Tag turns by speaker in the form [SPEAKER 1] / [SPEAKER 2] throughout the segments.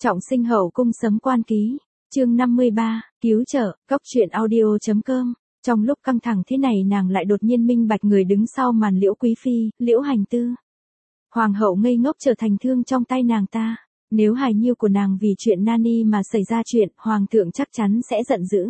[SPEAKER 1] Trọng sinh hậu cung sấm quan ký, chương 53, cứu trợ, góc truyện audio.com. Trong lúc căng thẳng thế này nàng lại đột nhiên minh bạch người đứng sau màn Liễu Quý Phi, Liễu Hành Tư. Hoàng hậu ngây ngốc trở thành thương trong tay nàng ta. Nếu hài nhiu của nàng vì chuyện Nani mà xảy ra chuyện, hoàng thượng chắc chắn sẽ giận dữ.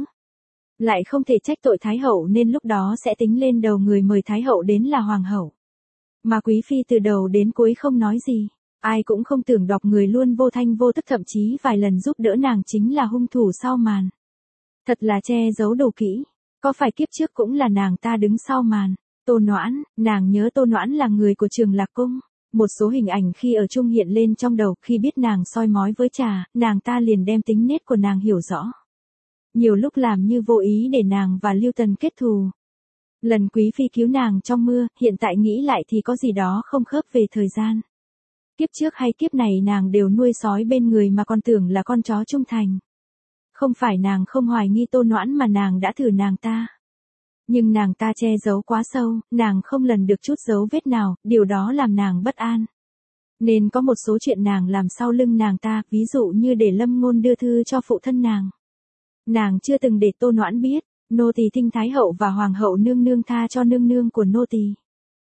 [SPEAKER 1] Lại không thể trách tội Thái hậu nên lúc đó sẽ tính lên đầu người mời Thái hậu đến là hoàng hậu. Mà Quý Phi từ đầu đến cuối không nói gì. Ai cũng không tưởng đọc người luôn vô thanh vô tức, thậm chí vài lần giúp đỡ nàng chính là hung thủ sau màn. Thật là che giấu đồ kỹ. Có phải kiếp trước cũng là nàng ta đứng sau màn? Tô Noãn, nàng nhớ Tô Noãn là người của Trường Lạc Cung. Một số hình ảnh khi ở chung hiện lên trong đầu, khi biết nàng soi mói với trà, nàng ta liền đem tính nết của nàng hiểu rõ. Nhiều lúc làm như vô ý để nàng và Lưu Tần kết thù. Lần Quý Phi cứu nàng trong mưa, hiện tại nghĩ lại thì có gì đó không khớp về thời gian. Kiếp trước hay kiếp này nàng đều nuôi sói bên người mà còn tưởng là con chó trung thành. Không phải nàng không hoài nghi Tô Noãn mà nàng đã thử nàng ta. Nhưng nàng ta che giấu quá sâu, nàng không lần được chút dấu vết nào, điều đó làm nàng bất an. Nên có một số chuyện nàng làm sau lưng nàng ta, ví dụ như để Lâm Ngôn đưa thư cho phụ thân nàng. Nàng chưa từng để Tô Noãn biết, nô tỳ thinh Thái hậu và Hoàng hậu nương nương tha cho nương nương của nô tỳ.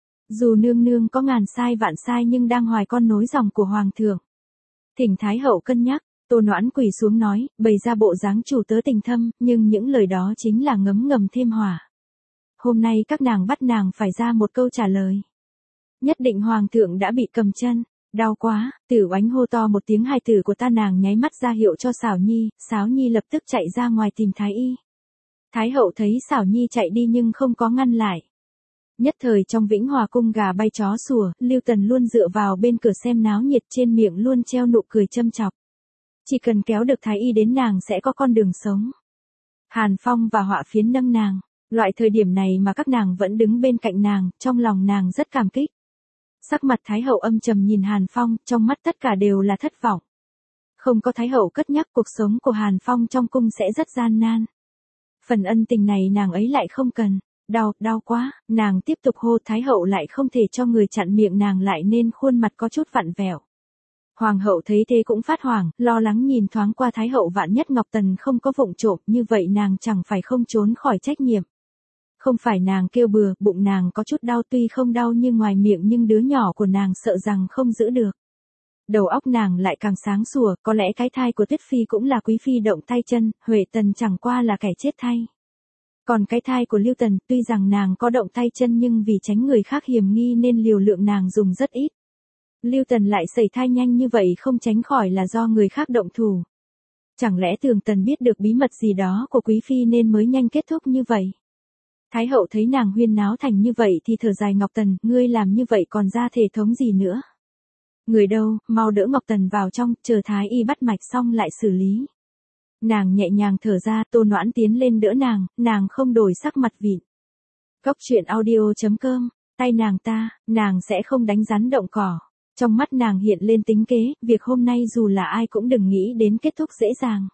[SPEAKER 1] Dù nương nương có ngàn sai vạn sai nhưng đang hoài con nối dòng của Hoàng thượng. Thỉnh Thái hậu cân nhắc. Tô Noãn quỳ xuống nói, bày ra bộ dáng chủ tớ tình thâm, nhưng những lời đó chính là ngấm ngầm thêm hỏa. Hôm nay các nàng bắt nàng phải ra một câu trả lời. Nhất định Hoàng thượng đã bị cầm chân, đau quá. Tử Oánh hô to một tiếng, hài tử của ta. Nàng nháy mắt ra hiệu cho Xảo Nhi, Sáo Nhi lập tức chạy ra ngoài tìm Thái y. Thái hậu thấy Xảo Nhi chạy đi nhưng không có ngăn lại. Nhất thời trong Vĩnh Hòa cung gà bay chó sủa, Lưu Tần luôn dựa vào bên cửa xem náo nhiệt, trên miệng luôn treo nụ cười châm chọc. Chỉ cần kéo được Thái y đến nàng sẽ có con đường sống. Hàn Phong và Họa Phiến nâng nàng. Loại thời điểm này mà các nàng vẫn đứng bên cạnh nàng, trong lòng nàng rất cảm kích. Sắc mặt Thái hậu âm trầm nhìn Hàn Phong, trong mắt tất cả đều là thất vọng. Không có Thái hậu cất nhắc, cuộc sống của Hàn Phong trong cung sẽ rất gian nan. Phần ân tình này nàng ấy lại không cần. Đau quá. Nàng tiếp tục hô, Thái hậu lại không thể cho người chặn miệng nàng lại nên khuôn mặt có chút vặn vẹo. Hoàng hậu thấy thế cũng phát hoảng, lo lắng nhìn thoáng qua Thái hậu, vạn nhất Ngọc Tần không có vụng trộm, như vậy nàng chẳng phải không trốn khỏi trách nhiệm. Không phải nàng kêu bừa, bụng nàng có chút đau, tuy không đau như ngoài miệng nhưng đứa nhỏ của nàng sợ rằng không giữ được. Đầu óc nàng lại càng sáng sủa, có lẽ cái thai của Tuyết Phi cũng là Quý Phi động tay chân, Huệ Tần chẳng qua là kẻ chết thay. Còn cái thai của Lưu Tần, tuy rằng nàng có động tay chân nhưng vì tránh người khác hiềm nghi nên liều lượng nàng dùng rất ít. Lưu Tần lại sẩy thai nhanh như vậy không tránh khỏi là do người khác động thủ. Chẳng lẽ Tường Tần biết được bí mật gì đó của Quý Phi nên mới nhanh kết thúc như vậy? Thái hậu thấy nàng huyên náo thành như vậy thì thở dài, Ngọc Tần, ngươi làm như vậy còn ra thể thống gì nữa? Người đâu, mau đỡ Ngọc Tần vào trong, chờ Thái y bắt mạch xong lại xử lý. Nàng nhẹ nhàng thở ra, Tô Noãn tiến lên đỡ nàng không đổi sắc mặt vịn. Góc truyện audio.com, tay nàng sẽ không đánh rắn động cỏ. Trong mắt nàng hiện lên tính kế, việc hôm nay dù là ai cũng đừng nghĩ đến kết thúc dễ dàng.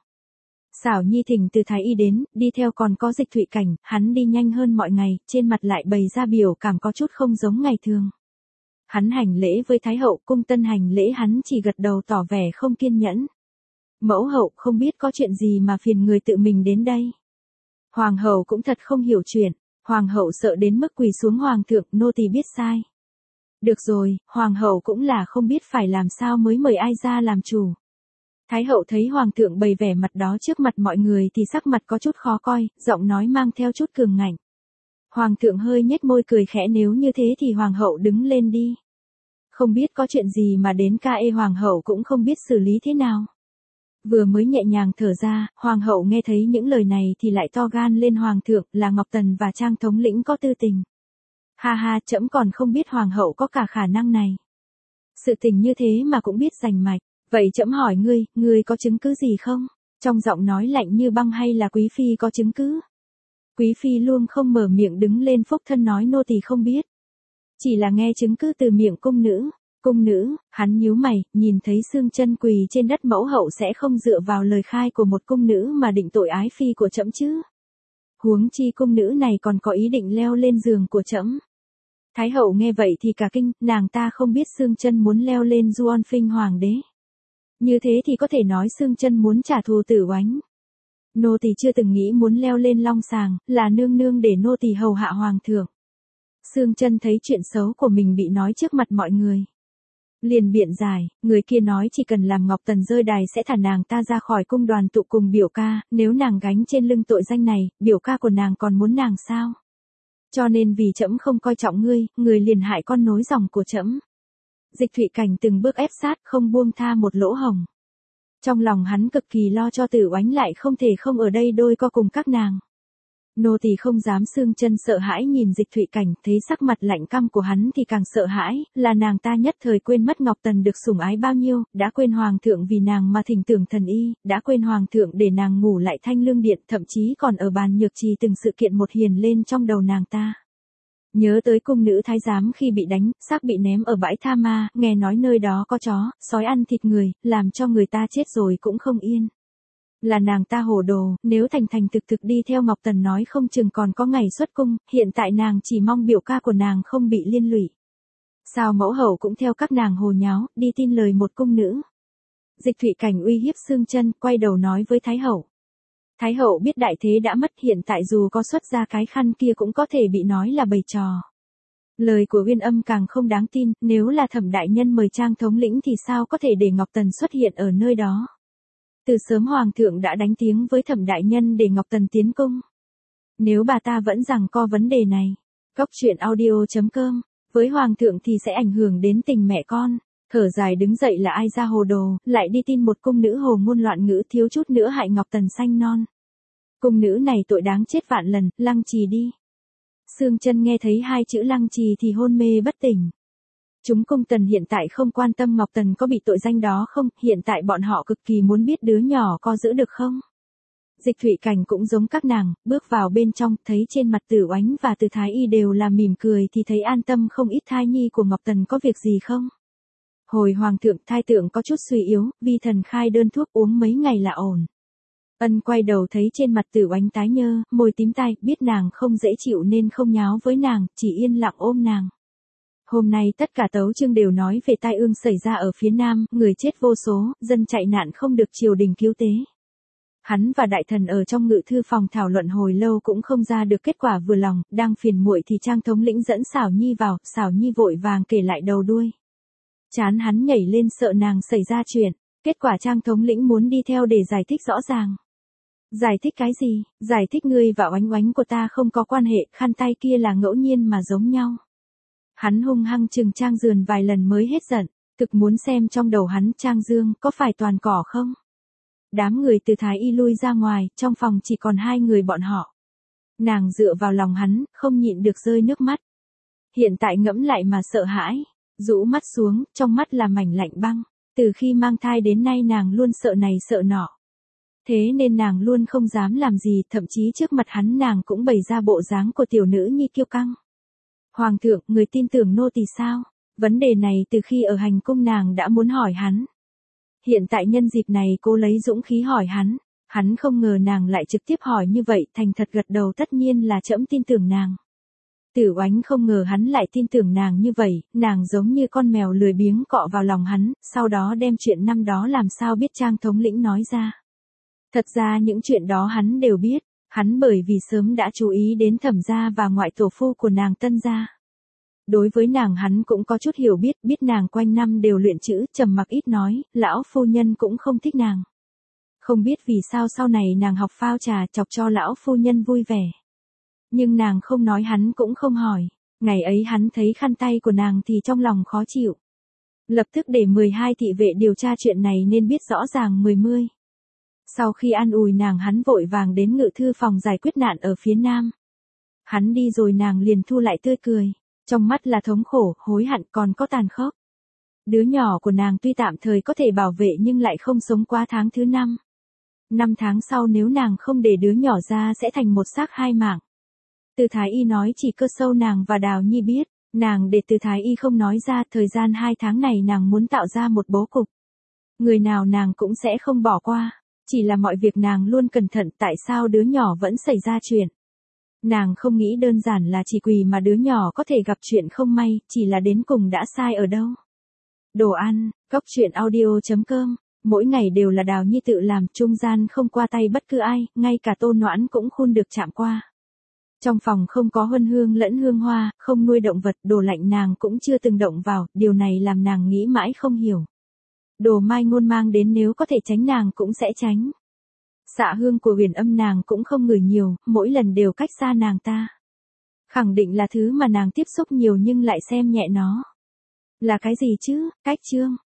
[SPEAKER 1] Xảo Nhi thỉnh từ Thái y đến, đi theo còn có Dịch Thụy Cảnh, hắn đi nhanh hơn mọi ngày, trên mặt lại bày ra biểu cảm có chút không giống ngày thường. Hắn hành lễ với Thái hậu, cung tân hành lễ, hắn chỉ gật đầu tỏ vẻ không kiên nhẫn. Mẫu hậu, không biết có chuyện gì mà phiền người tự mình đến đây. Hoàng hậu cũng thật không hiểu chuyện, hoàng hậu sợ đến mức quỳ xuống, Hoàng thượng, nô tỳ biết sai. Được rồi, hoàng hậu cũng là không biết phải làm sao mới mời ai ra làm chủ. Thái hậu thấy hoàng thượng bày vẻ mặt đó trước mặt mọi người thì sắc mặt có chút khó coi, giọng nói mang theo chút cường ngạnh. Hoàng thượng hơi nhếch môi cười khẽ, nếu như thế thì hoàng hậu đứng lên đi. Không biết có chuyện gì mà đến hoàng hậu cũng không biết xử lý thế nào. Vừa mới nhẹ nhàng thở ra, hoàng hậu nghe thấy những lời này thì lại to gan lên, Hoàng thượng, là Ngọc Tần và Trang thống lĩnh có tư tình. Ha ha, trẫm còn không biết hoàng hậu có cả khả năng này. Sự tình như thế mà cũng biết rành mạch, vậy trẫm hỏi ngươi có chứng cứ gì không? Trong giọng nói lạnh như băng, hay là Quý Phi có chứng cứ? Quý Phi luôn không mở miệng đứng lên phốc thân nói, nô tỳ không biết. Chỉ là nghe chứng cứ từ miệng cung nữ. Cung nữ, hắn nhíu mày, nhìn thấy xương chân quỳ trên đất, mẫu hậu sẽ không dựa vào lời khai của một cung nữ mà định tội ái phi của trẫm chứ? Huống chi cung nữ này còn có ý định leo lên giường của trẫm. Thái hậu nghe vậy thì cả kinh, nàng ta không biết xương chân muốn leo lên Duan Phinh hoàng đế. Như thế thì có thể nói Sương Chân muốn trả thù Tử Oánh. Nô tỳ chưa từng nghĩ muốn leo lên long sàng, là nương nương để nô tỳ hầu hạ hoàng thượng. Sương Chân thấy chuyện xấu của mình bị nói trước mặt mọi người, liền biện giải, người kia nói chỉ cần làm Ngọc Tần rơi đài sẽ thả nàng ta ra khỏi cung đoàn tụ cùng biểu ca, nếu nàng gánh trên lưng tội danh này, biểu ca của nàng còn muốn nàng sao? Cho nên vì trẫm không coi trọng ngươi, người liền hại con nối dòng của trẫm. Dịch Thụy Cảnh từng bước ép sát, không buông tha một lỗ hổng. Trong lòng hắn cực kỳ lo cho Tử Oánh lại không thể không ở đây đôi co cùng các nàng. Nô tỳ không dám. Sương Chân sợ hãi nhìn Dịch Thụy Cảnh, thấy sắc mặt lạnh căm của hắn thì càng sợ hãi, là nàng ta nhất thời quên mất Ngọc Tần được sủng ái bao nhiêu, đã quên hoàng thượng vì nàng mà thỉnh tưởng thần y, đã quên hoàng thượng để nàng ngủ lại Thanh Lương Điện, thậm chí còn ở bàn nhược trì từng sự kiện một hiền lên trong đầu nàng ta. Nhớ tới cung nữ thái giám khi bị đánh, xác bị ném ở bãi tha ma, nghe nói nơi đó có chó, sói ăn thịt người, làm cho người ta chết rồi cũng không yên. Là nàng ta hồ đồ, nếu thành thành thực thực đi theo Ngọc Tần nói không chừng còn có ngày xuất cung, hiện tại nàng chỉ mong biểu ca của nàng không bị liên lụy. Sao mẫu hậu cũng theo các nàng hồ nháo, đi tin lời một cung nữ. Dịch Thụy Cảnh uy hiếp Sương Chân, quay đầu nói với Thái hậu. Thái hậu biết đại thế đã mất, hiện tại dù có xuất ra cái khăn kia cũng có thể bị nói là bày trò. Lời của Uyên Âm càng không đáng tin, nếu là Thẩm đại nhân mời Trang thống lĩnh thì sao có thể để Ngọc Tần xuất hiện ở nơi đó. Từ sớm hoàng thượng đã đánh tiếng với Thẩm đại nhân để Ngọc Tần tiến cung. Nếu bà ta vẫn giằng co vấn đề này, Cóc Truyện Audio.com, với hoàng thượng thì sẽ ảnh hưởng đến tình mẹ con. Thở dài đứng dậy là ai ra hồ đồ, lại đi tin một cung nữ hồ ngôn loạn ngữ, thiếu chút nữa hại Ngọc Tần xanh non. Cung nữ này tội đáng chết vạn lần, lăng trì đi. Sương Chân nghe thấy hai chữ lăng trì thì hôn mê bất tỉnh. Chúng cung tần hiện tại không quan tâm Ngọc Tần có bị tội danh đó không, hiện tại bọn họ cực kỳ muốn biết đứa nhỏ có giữ được không. Dịch Thụy Cảnh cũng giống các nàng, bước vào bên trong, thấy trên mặt Tử Oánh và Từ Thái Y đều là mỉm cười thì thấy an tâm không ít. Thai nhi của Ngọc Tần có việc gì không? Hồi hoàng thượng, thai tượng có chút suy yếu, vi thần khai đơn thuốc uống mấy ngày là ổn. Ân quay đầu thấy trên mặt Tử Oánh tái nhơ, môi tím tai, biết nàng không dễ chịu nên không nháo với nàng, chỉ yên lặng ôm nàng. Hôm nay tất cả tấu chương đều nói về tai ương xảy ra ở phía Nam, người chết vô số, dân chạy nạn không được triều đình cứu tế. Hắn và đại thần ở trong ngự thư phòng thảo luận hồi lâu cũng không ra được kết quả vừa lòng, đang phiền muội thì Trang thống lĩnh dẫn Xảo Nhi vào, Xảo Nhi vội vàng kể lại đầu đuôi. Chán hắn nhảy lên sợ nàng xảy ra chuyện, kết quả Trang thống lĩnh muốn đi theo để giải thích rõ ràng. Giải thích cái gì? Giải thích ngươi và Oánh Oánh của ta không có quan hệ, khăn tay kia là ngẫu nhiên mà giống nhau. Hắn hung hăng chừng Trang Dườn vài lần mới hết giận, thực muốn xem trong đầu hắn Trang Dương có phải toàn cỏ không? Đám người Từ Thái Y lui ra ngoài, trong phòng chỉ còn hai người bọn họ. Nàng dựa vào lòng hắn, không nhịn được rơi nước mắt. Hiện tại ngẫm lại mà sợ hãi, rũ mắt xuống, trong mắt là mảnh lạnh băng. Từ khi mang thai đến nay nàng luôn sợ này sợ nọ. Thế nên nàng luôn không dám làm gì, thậm chí trước mặt hắn nàng cũng bày ra bộ dáng của tiểu nữ nhi kiêu căng. Hoàng thượng, người tin tưởng nô tỳ sao? Vấn đề này từ khi ở hành cung nàng đã muốn hỏi hắn. Hiện tại nhân dịp này cô lấy dũng khí hỏi hắn không ngờ nàng lại trực tiếp hỏi như vậy, thành thật gật đầu, tất nhiên là trẫm tin tưởng nàng. Tử Oánh không ngờ hắn lại tin tưởng nàng như vậy, nàng giống như con mèo lười biếng cọ vào lòng hắn, sau đó đem chuyện năm đó làm sao biết Trang thống lĩnh nói ra. Thật ra những chuyện đó hắn đều biết, hắn bởi vì sớm đã chú ý đến Thẩm gia và ngoại tổ phu của nàng Tân gia. Đối với nàng hắn cũng có chút hiểu biết, biết nàng quanh năm đều luyện chữ, trầm mặc ít nói, lão phu nhân cũng không thích nàng. Không biết vì sao sau này nàng học phao trà chọc cho lão phu nhân vui vẻ. Nhưng nàng không nói hắn cũng không hỏi, ngày ấy hắn thấy khăn tay của nàng thì trong lòng khó chịu. Lập tức để 12 thị vệ điều tra chuyện này nên biết rõ ràng 10. Sau khi an ủi nàng hắn vội vàng đến ngự thư phòng giải quyết nạn ở phía Nam. Hắn đi rồi nàng liền thu lại tươi cười, trong mắt là thống khổ, hối hận còn có tàn khốc. Đứa nhỏ của nàng tuy tạm thời có thể bảo vệ nhưng lại không sống qua tháng thứ 5. 5 tháng sau nếu nàng không để đứa nhỏ ra sẽ thành một xác hai mạng. Từ Thái Y nói chỉ cơ sâu nàng và Đào Nhi biết, nàng để Từ Thái Y không nói ra, thời gian 2 tháng này nàng muốn tạo ra một bố cục. Người nào nàng cũng sẽ không bỏ qua, chỉ là mọi việc nàng luôn cẩn thận, tại sao đứa nhỏ vẫn xảy ra chuyện. Nàng không nghĩ đơn giản là chỉ quỳ mà đứa nhỏ có thể gặp chuyện không may, chỉ là đến cùng đã sai ở đâu. Đồ ăn, Cóc Truyện Audio.com Mỗi ngày đều là Đào Nhi tự làm, trung gian không qua tay bất cứ ai, ngay cả Tô Noãn cũng khôn được chạm qua. Trong phòng không có huân hương lẫn hương hoa, không nuôi động vật, đồ lạnh nàng cũng chưa từng động vào, điều này làm nàng nghĩ mãi không hiểu. Đồ Mai Ngôn mang đến nếu có thể tránh nàng cũng sẽ tránh. Xạ hương của Huyền Âm nàng cũng không ngửi nhiều, mỗi lần đều cách xa nàng ta. Khẳng định là thứ mà nàng tiếp xúc nhiều nhưng lại xem nhẹ nó. Là cái gì chứ? Cách chương.